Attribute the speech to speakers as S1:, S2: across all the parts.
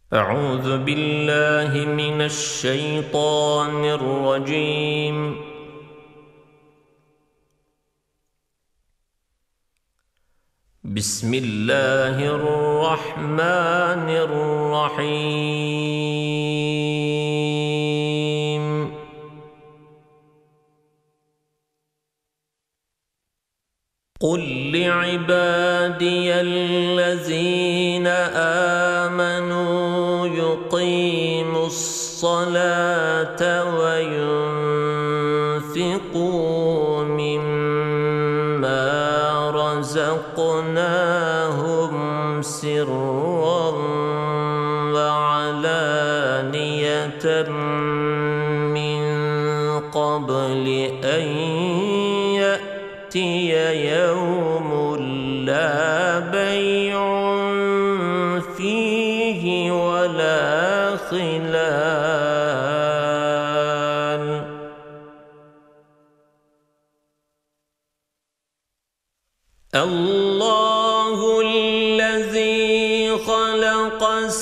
S1: أعوذ بالله من الشيطان الرجيم. بسم الله الرحمن الرحيم. قل لعبادي الذين آمنوا يقيموا الصلاة وينفقوا مما رزقناهم سرا وعلانية من قبل أن يأتي يوم لا بيع فيه ولا خلال. الله الذي خلق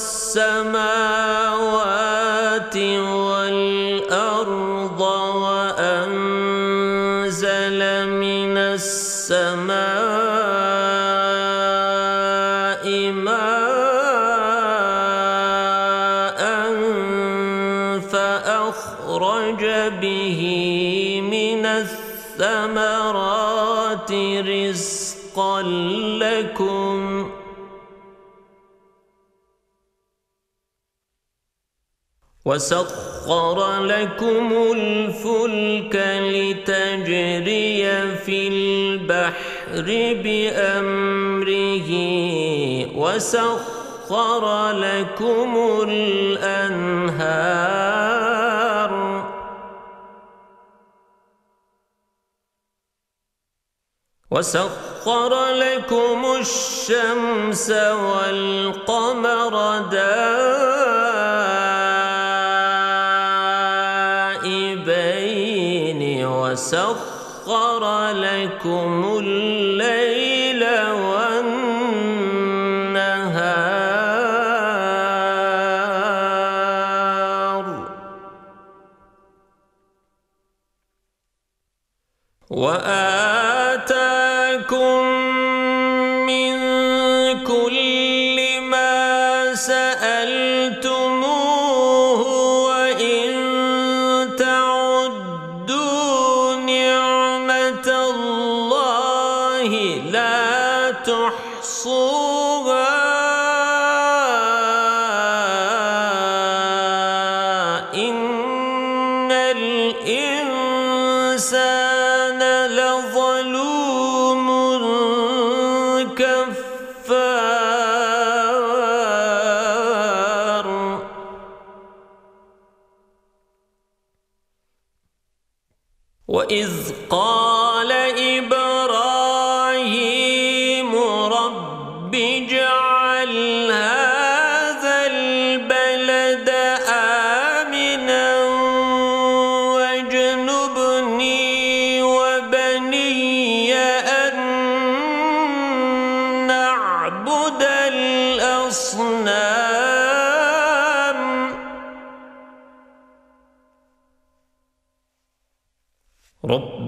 S1: السماوات والأرض وأنزل من السماء ماء فأخرج به من الثمرات رزقا لكم وسخر لكم الفلك لتجري في البحر بأمره وسخر لكم الأنهار وسخر لكم الشمس والقمر دائبين وسخر لكم الليل والنهار وآتاكم من كل ما سألتموه وإن تعدوا نعمة الله لا تحصوها إن الإنسان لظلوم كفار. وإذ قال إبراهيم رب اجعل هذا البلد آمنا واجنبني وبني أن نعبد الأصنام. رب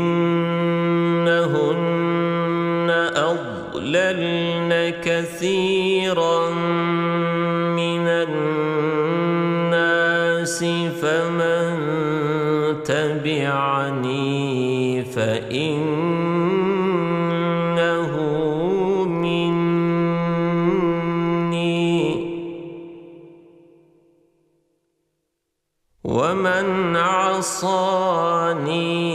S1: إنهن أضللن كثيرا من الناس فمن تبعني فإنه مني ومن عصاني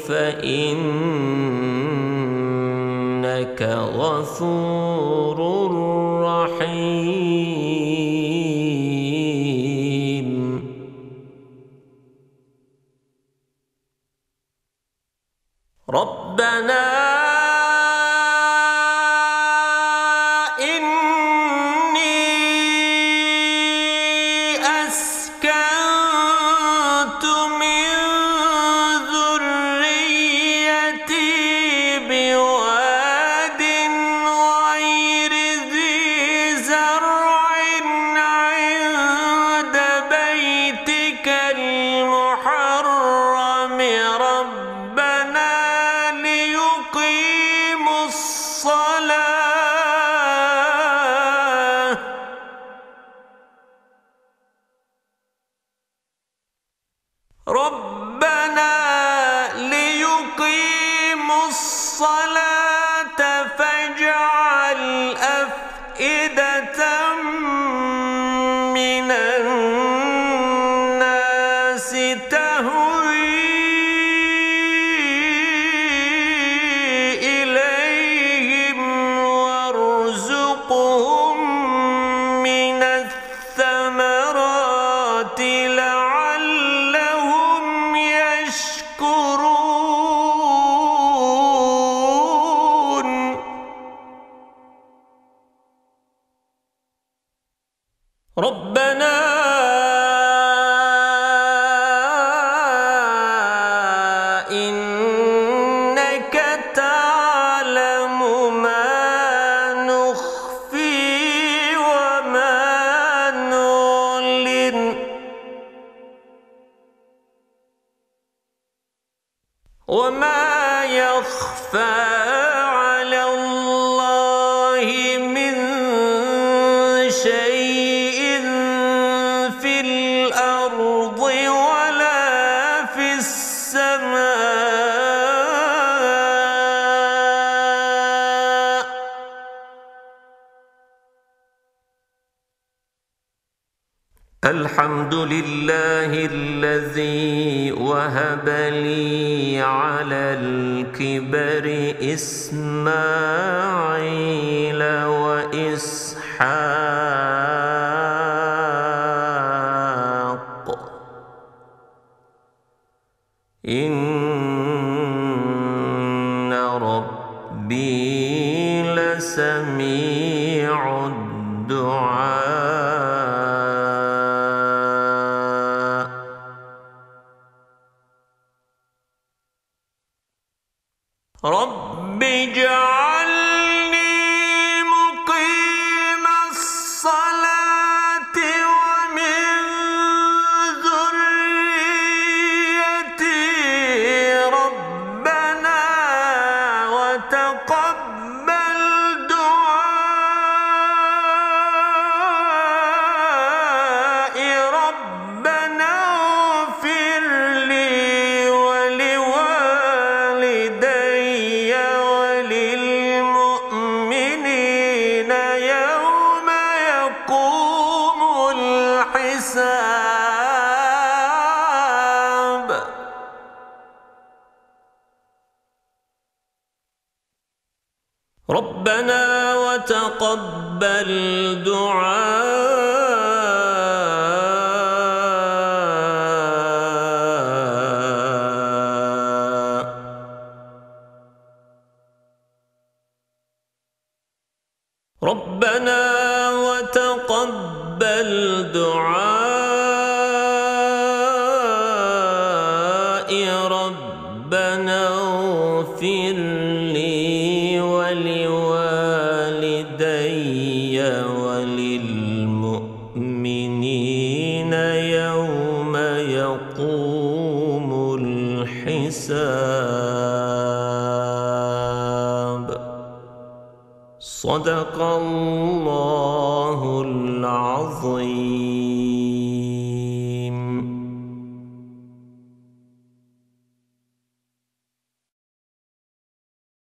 S1: فإنك غفور رحيم. ربنا بواد غير ذي زرع ونرزقهم من الثمرات لعلهم يشكرون ربنا إنك تعلم ما نخفي وما نعلن وما يخفى على الله من شيء في الأرض ولا في السماء الحمد لله الذي وهب لي على الكبر إسماعيل وإسحاق إن ربي لسميع الدعاء رب اجعلني مقيم الصلاة ومن ذريتي ربنا وتقبل دعائي ربنا اغفر لي ولوالدي وللمؤمنين يوم يقوم الحساب ربنا وتقبل دعاء ربنا وتقبل دعائي ربنا اغفر لي ولوالدي وللمؤمنين يوم يقوم الحساب صدق الله العظيم.